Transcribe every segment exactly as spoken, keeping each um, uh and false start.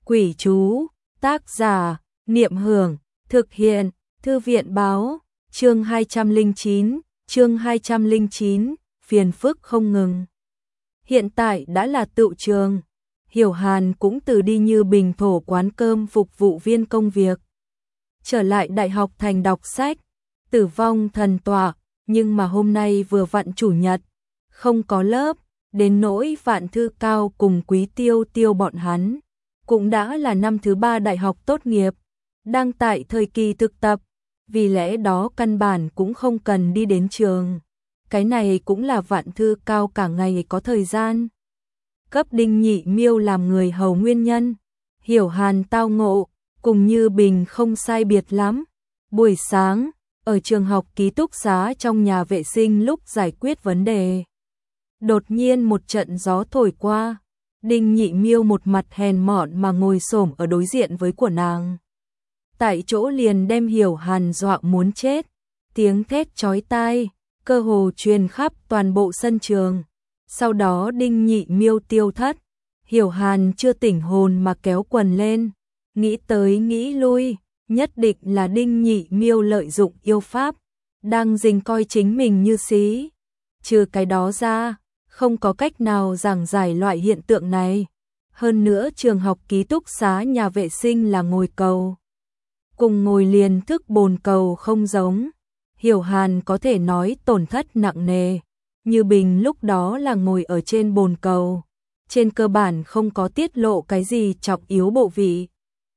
Quỷ chú, tác giả, Niệm Hưởng, thực hiện, Thư viện báo, chương hai trăm lẻ chín, chương hai trăm lẻ chín, phiền phức không ngừng. Hiện tại đã là tựu trường, Hiểu Hàn cũng từ đi như bình thổ quán cơm phục vụ viên công việc. Trở lại đại học thành đọc sách, Tử Vong Thần Tọa, nhưng mà hôm nay vừa vặn chủ nhật, không có lớp, đến nỗi Vạn Thư Cao cùng Quý Tiêu Tiêu bọn hắn. Cũng đã là năm thứ ba đại học tốt nghiệp, đang tại thời kỳ thực tập, vì lẽ đó căn bản cũng không cần đi đến trường. Cái này cũng là Vạn Thư Cao cả ngày có thời gian cấp Đinh Nhị Miêu làm người hầu nguyên nhân. Hiểu Hàn tao ngộ, cùng Như Bình không sai biệt lắm. Buổi sáng, ở trường học ký túc xá trong nhà vệ sinh lúc giải quyết vấn đề. Đột nhiên một trận gió thổi qua, Đinh Nhị Miêu một mặt hèn mọn mà ngồi xổm ở đối diện với của nàng. Tại chỗ liền đem Hiểu Hàn dọa muốn chết, tiếng thét chói tai, cơ hồ truyền khắp toàn bộ sân trường. Sau đó Đinh Nhị Miêu tiêu thất, Hiểu Hàn chưa tỉnh hồn mà kéo quần lên, nghĩ tới nghĩ lui, nhất định là Đinh Nhị Miêu lợi dụng yêu pháp, đang dình coi chính mình như xí. Trừ cái đó ra, không có cách nào giảng giải loại hiện tượng này. Hơn nữa trường học ký túc xá nhà vệ sinh là ngồi cầu, cùng ngồi liền thức bồn cầu không giống. Hiểu Hàn có thể nói tổn thất nặng nề. Như Bình lúc đó là ngồi ở trên bồn cầu, trên cơ bản không có tiết lộ cái gì trọng yếu bộ vị.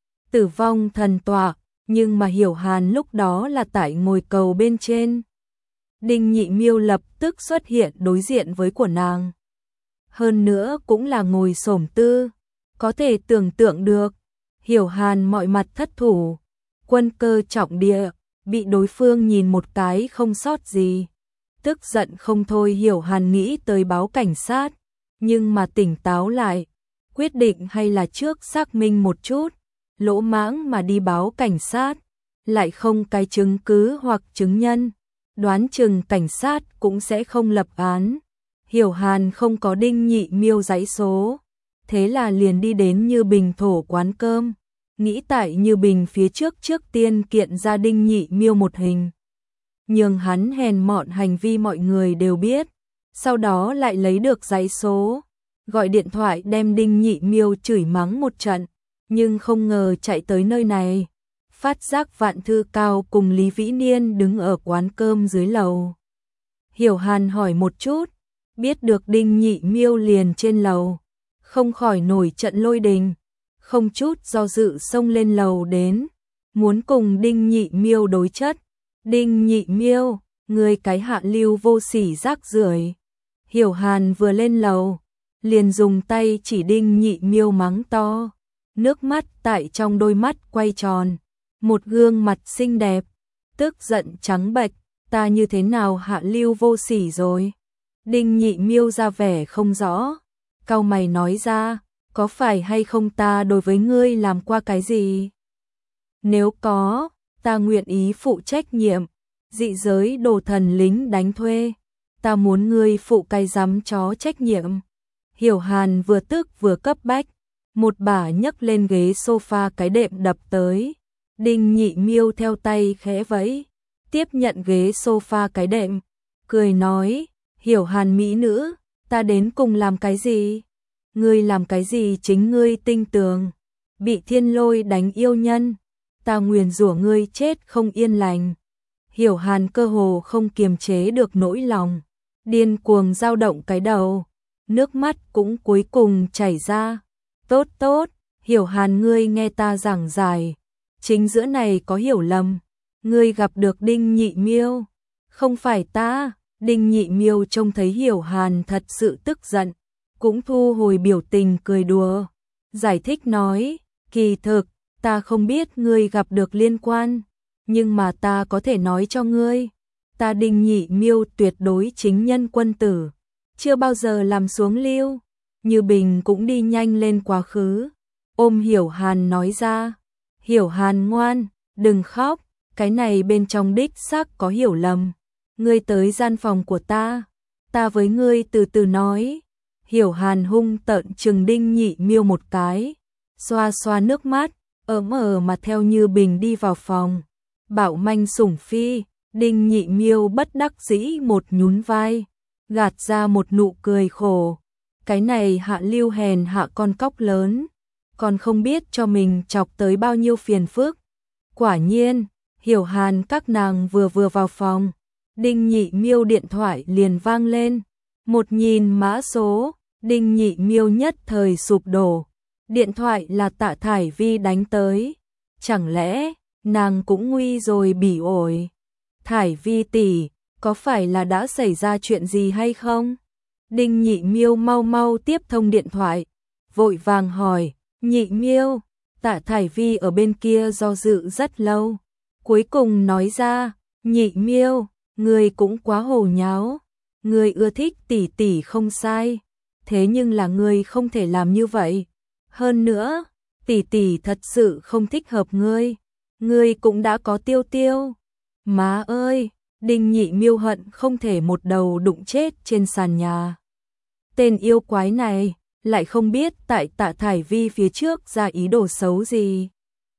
Tử Vong Thần Tọa, nhưng mà Hiểu Hàn lúc đó là tại ngồi cầu bên trên. Đinh Nhị Miêu lập tức xuất hiện đối diện với của nàng. Hơn nữa cũng là ngồi xổm tư, có thể tưởng tượng được, Hiểu Hàn mọi mặt thất thủ, quân cơ trọng địa, bị đối phương nhìn một cái không sót gì. Tức giận không thôi, Hiểu Hàn nghĩ tới báo cảnh sát, nhưng mà tỉnh táo lại, quyết định hay là trước xác minh một chút, lỗ mãng mà đi báo cảnh sát, lại không cái chứng cứ hoặc chứng nhân, đoán chừng cảnh sát cũng sẽ không lập án. Hiểu Hàn không có Đinh Nhị Miêu dãy số, thế là liền đi đến Như Bình thổ quán cơm, nghĩ tại Như Bình phía trước trước tiên kiện ra Đinh Nhị Miêu một hình, nhường hắn hèn mọn hành vi mọi người đều biết, sau đó lại lấy được dãy số, gọi điện thoại đem Đinh Nhị Miêu chửi mắng một trận, nhưng không ngờ chạy tới nơi này, phát giác Vạn Thư Cao cùng Lý Vĩ Niên đứng ở quán cơm dưới lầu. Hiểu Hàn hỏi một chút, biết được Đinh Nhị Miêu liền trên lầu, không khỏi nổi trận lôi đình, không chút do dự xông lên lầu đến, muốn cùng Đinh Nhị Miêu đối chất. Đinh Nhị Miêu, người cái hạ lưu vô sỉ rác rưởi. Hiểu Hàn vừa lên lầu, liền dùng tay chỉ Đinh Nhị Miêu mắng to, nước mắt tại trong đôi mắt quay tròn, một gương mặt xinh đẹp, tức giận trắng bệch, ta như thế nào hạ lưu vô sỉ rồi? Đinh Nhị Miêu ra vẻ không rõ, cau mày nói ra, có phải hay không ta đối với ngươi làm qua cái gì? Nếu có, ta nguyện ý phụ trách nhiệm, dị giới đồ thần lính đánh thuê, ta muốn ngươi phụ cái giám chó trách nhiệm. Hiểu Hàn vừa tức vừa cấp bách, một bả nhấc lên ghế sofa cái đệm đập tới. Đinh Nhị Miêu theo tay khẽ vẫy, tiếp nhận ghế sofa cái đệm, cười nói, Hiểu Hàn mỹ nữ, ta đến cùng làm cái gì? Ngươi làm cái gì chính ngươi tinh tường, bị thiên lôi đánh yêu nhân, ta nguyền rủa ngươi chết không yên lành. Hiểu Hàn cơ hồ không kiềm chế được nỗi lòng, điên cuồng dao động cái đầu, nước mắt cũng cuối cùng chảy ra. Tốt tốt, Hiểu Hàn ngươi nghe ta giảng giải, chính giữa này có hiểu lầm, ngươi gặp được Đinh Nhị Miêu, không phải ta. Đinh Nhị Miêu trông thấy Hiểu Hàn thật sự tức giận, cũng thu hồi biểu tình cười đùa, giải thích nói, kỳ thực, ta không biết ngươi gặp được liên quan, nhưng mà ta có thể nói cho ngươi, ta Đinh Nhị Miêu tuyệt đối chính nhân quân tử, chưa bao giờ làm xuống lưu. Như Bình cũng đi nhanh lên quá khứ, ôm Hiểu Hàn nói ra, Hiểu Hàn ngoan, đừng khóc, cái này bên trong đích xác có hiểu lầm, ngươi tới gian phòng của ta, ta với ngươi từ từ nói. Hiểu Hàn hung tợn trừng Đinh Nhị Miêu một cái, xoa xoa nước mắt, ấm ờ mà theo Như Bình đi vào phòng. Bảo manh sủng phi, Đinh Nhị Miêu bất đắc dĩ một nhún vai, gạt ra một nụ cười khổ. Cái này hạ lưu hèn hạ con cóc lớn, còn không biết cho mình chọc tới bao nhiêu phiền phức. Quả nhiên, Hiểu Hàn các nàng vừa vừa vào phòng, Đinh Nhị Miêu điện thoại liền vang lên. Một nhìn mã số, Đinh Nhị Miêu nhất thời sụp đổ. Điện thoại là Tạ Thải Vi đánh tới. Chẳng lẽ nàng cũng nguy rồi bỉ ổi? Thải Vi tỷ, có phải là đã xảy ra chuyện gì hay không? Đinh Nhị Miêu mau mau tiếp thông điện thoại, vội vàng hỏi. Nhị Miêu, Tạ Thải Vi ở bên kia do dự rất lâu, cuối cùng nói ra. Nhị Miêu, ngươi cũng quá hồ nháo, ngươi ưa thích tỷ tỷ không sai, thế nhưng là ngươi không thể làm như vậy. Hơn nữa, tỷ tỷ thật sự không thích hợp ngươi, ngươi cũng đã có Tiêu Tiêu. Má ơi, Đinh Nhị Miêu hận không thể một đầu đụng chết trên sàn nhà. Tên yêu quái này lại không biết tại Tạ Thải Vi phía trước ra ý đồ xấu gì.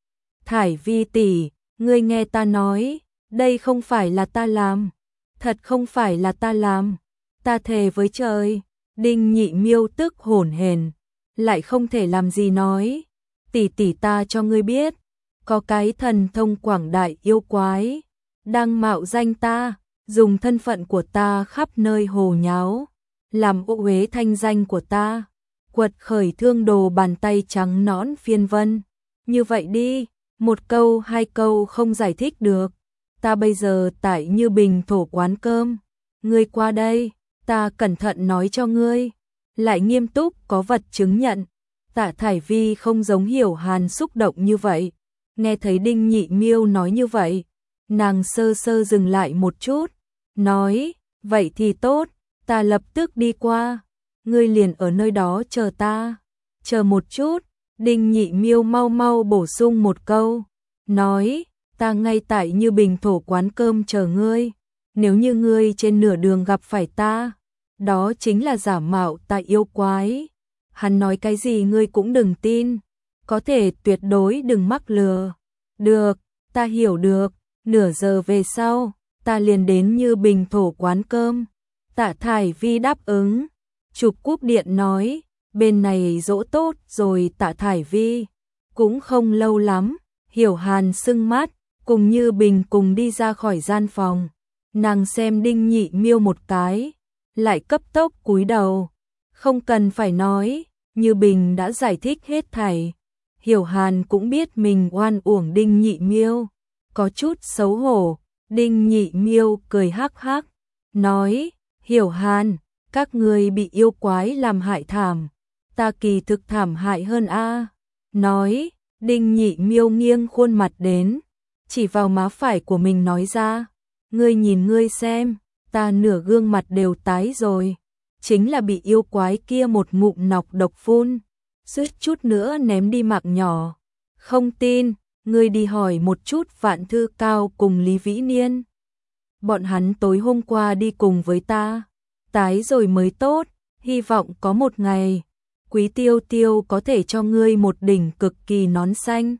Thải Vi tỷ, ngươi nghe ta nói, đây không phải là ta làm, thật không phải là ta làm, ta thề với trời. Đinh Nhị Miêu tức hổn hển, lại không thể làm gì nói. Tỷ tỷ ta cho ngươi biết, có cái thần thông quảng đại yêu quái đang mạo danh ta, dùng thân phận của ta khắp nơi hồ nháo, làm ô uế thanh danh của ta, quật khởi thương đồ bàn tay trắng nõn phiên vân. Như vậy đi, một câu hai câu không giải thích được. Ta bây giờ tại Như Bình thổ quán cơm, ngươi qua đây, ta cẩn thận nói cho ngươi, lại nghiêm túc có vật chứng nhận. Tạ Thải Vi không giống Hiểu Hàn xúc động như vậy, nghe thấy Đinh Nhị Miêu nói như vậy, nàng sơ sơ dừng lại một chút, nói, vậy thì tốt, ta lập tức đi qua, ngươi liền ở nơi đó chờ ta. Chờ một chút, Đinh Nhị Miêu mau mau bổ sung một câu, nói, ta ngay tại Như Bình thổ quán cơm chờ ngươi, nếu như ngươi trên nửa đường gặp phải ta, đó chính là giả mạo tại yêu quái. Hắn nói cái gì ngươi cũng đừng tin, có thể tuyệt đối đừng mắc lừa. Được, ta hiểu được, nửa giờ về sau, ta liền đến Như Bình thổ quán cơm. Tạ Thải Vi đáp ứng, chụp cúp điện nói, bên này dỗ tốt rồi. Tạ Thải Vi cũng không lâu lắm, Hiểu Hàn sưng mắt, cùng Như Bình cùng đi ra khỏi gian phòng. Nàng xem Đinh Nhị Miêu một cái, lại cấp tốc cúi đầu. Không cần phải nói, Như Bình đã giải thích hết thảy. Hiểu Hàn cũng biết mình oan uổng Đinh Nhị Miêu, có chút xấu hổ. Đinh Nhị Miêu cười hắc hắc, nói, Hiểu Hàn, các ngươi bị yêu quái làm hại thảm, ta kỳ thực thảm hại hơn a. Nói, Đinh Nhị Miêu nghiêng khuôn mặt đến, chỉ vào má phải của mình nói ra, ngươi nhìn ngươi xem, ta nửa gương mặt đều tái rồi, chính là bị yêu quái kia một ngụm nọc độc phun, suýt chút nữa ném đi mạng nhỏ. Không tin, ngươi đi hỏi một chút Vạn Thư Cao cùng Lý Vĩ Niên. Bọn hắn tối hôm qua đi cùng với ta, tái rồi mới tốt, hy vọng có một ngày, Quý Tiêu Tiêu có thể cho ngươi một đỉnh cực kỳ nón xanh.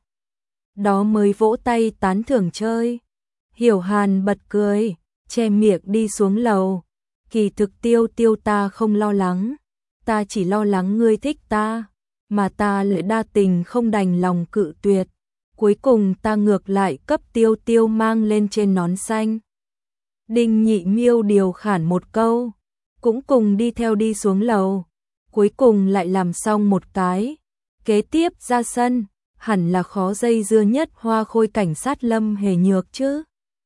Đó mới vỗ tay tán thưởng chơi. Hiểu Hàn bật cười, che miệng đi xuống lầu. Kỳ thực Tiêu Tiêu ta không lo lắng, ta chỉ lo lắng ngươi thích ta, mà ta lại đa tình không đành lòng cự tuyệt. Cuối cùng ta ngược lại cấp Tiêu Tiêu mang lên trên nón xanh. Đinh Nhị Miêu điều khản một câu, cũng cùng đi theo đi xuống lầu. Cuối cùng lại làm xong một cái. Kế tiếp ra sân, hẳn là khó dây dưa nhất Hoa Khôi cảnh sát Lâm Hề Nhược chứ.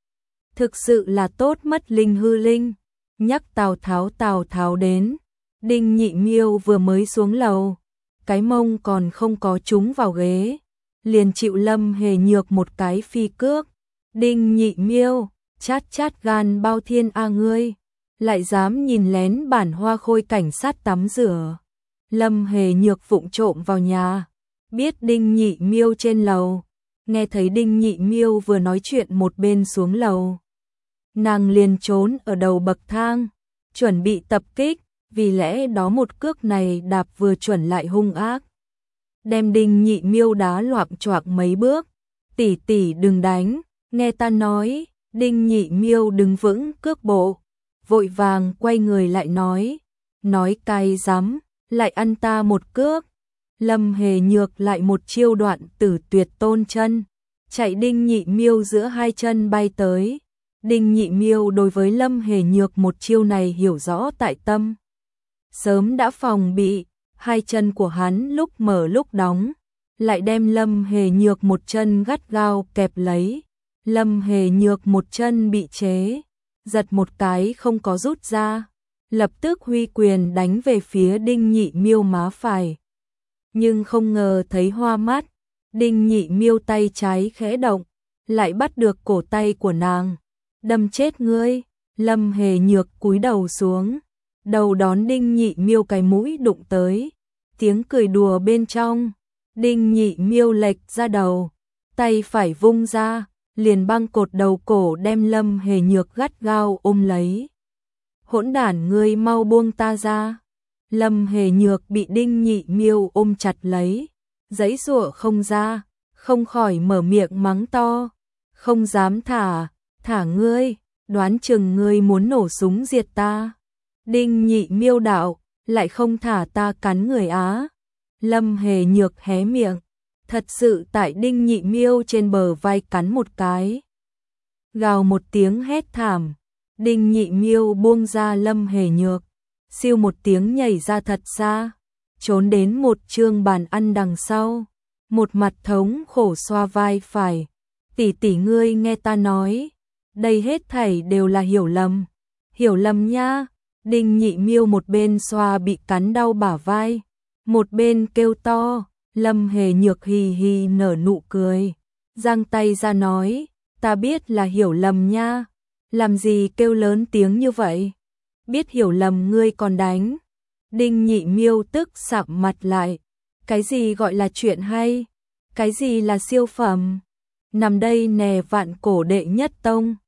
Thực sự là tốt mất linh hư linh. Nhắc Tào Tháo Tào Tháo đến. Đinh Nhị Miêu vừa mới xuống lầu, cái mông còn không có trúng vào ghế, liền chịu Lâm Hề Nhược một cái phi cước. Đinh Nhị Miêu, chát chát gan bao thiên a ngươi, lại dám nhìn lén bản Hoa Khôi cảnh sát tắm rửa. Lâm Hề Nhược vụng trộm vào nhà, biết Đinh Nhị Miêu trên lầu, nghe thấy Đinh Nhị Miêu vừa nói chuyện một bên xuống lầu. Nàng liền trốn ở đầu bậc thang, chuẩn bị tập kích, vì lẽ đó một cước này đạp vừa chuẩn lại hung ác. đem Đinh Nhị Miêu đá loạng choạng mấy bước. Tỷ tỷ đừng đánh, nghe ta nói. Đinh Nhị Miêu đứng vững cước bộ, vội vàng quay người lại nói, nói cay rắm, lại ăn ta một cước. Lâm Hề Nhược lại một chiêu đoạn tử tuyệt tôn chân, chạy Đinh Nhị Miêu giữa hai chân bay tới. Đinh Nhị Miêu đối với Lâm Hề Nhược một chiêu này hiểu rõ tại tâm, sớm đã phòng bị, hai chân của hắn lúc mở lúc đóng, lại đem Lâm Hề Nhược một chân gắt gao kẹp lấy. Lâm Hề Nhược một chân bị chế, giật một cái không có rút ra, lập tức huy quyền đánh về phía Đinh Nhị Miêu má phải. Nhưng không ngờ thấy hoa mắt, Đinh Nhị Miêu tay trái khẽ động, lại bắt được cổ tay của nàng, đâm chết ngươi. Lâm Hề Nhược cúi đầu xuống, đầu đón Đinh Nhị Miêu cái mũi đụng tới, tiếng cười đùa bên trong. Đinh Nhị Miêu lệch ra đầu, tay phải vung ra, liền băng cột đầu cổ đem Lâm Hề Nhược gắt gao ôm lấy. Hỗn đản, ngươi mau buông ta ra. Lâm Hề Nhược bị Đinh Nhị Miêu ôm chặt lấy, giãy giụa không ra, không khỏi mở miệng mắng to, không dám thả, thả ngươi, đoán chừng ngươi muốn nổ súng diệt ta. Đinh Nhị Miêu đạo, lại không thả ta cắn người á. Lâm Hề Nhược hé miệng, thật sự tại Đinh Nhị Miêu trên bờ vai cắn một cái. Gào một tiếng hét thảm, Đinh Nhị Miêu buông ra Lâm Hề Nhược, siêu một tiếng nhảy ra thật xa, trốn đến một trương bàn ăn đằng sau, một mặt thống khổ xoa vai phải. Tỷ tỷ, ngươi nghe ta nói, đây hết thảy đều là hiểu lầm, hiểu lầm nha. Đinh Nhị Miêu một bên xoa bị cắn đau bả vai, một bên kêu to. Lâm Hề Nhược hì hì nở nụ cười, giang tay ra nói, ta biết là hiểu lầm nha, làm gì kêu lớn tiếng như vậy, biết hiểu lầm ngươi còn đánh. Đinh Nhị Miêu tức sạm mặt lại, cái gì gọi là chuyện hay, cái gì là siêu phẩm, nằm đây nè vạn cổ đệ nhất tông,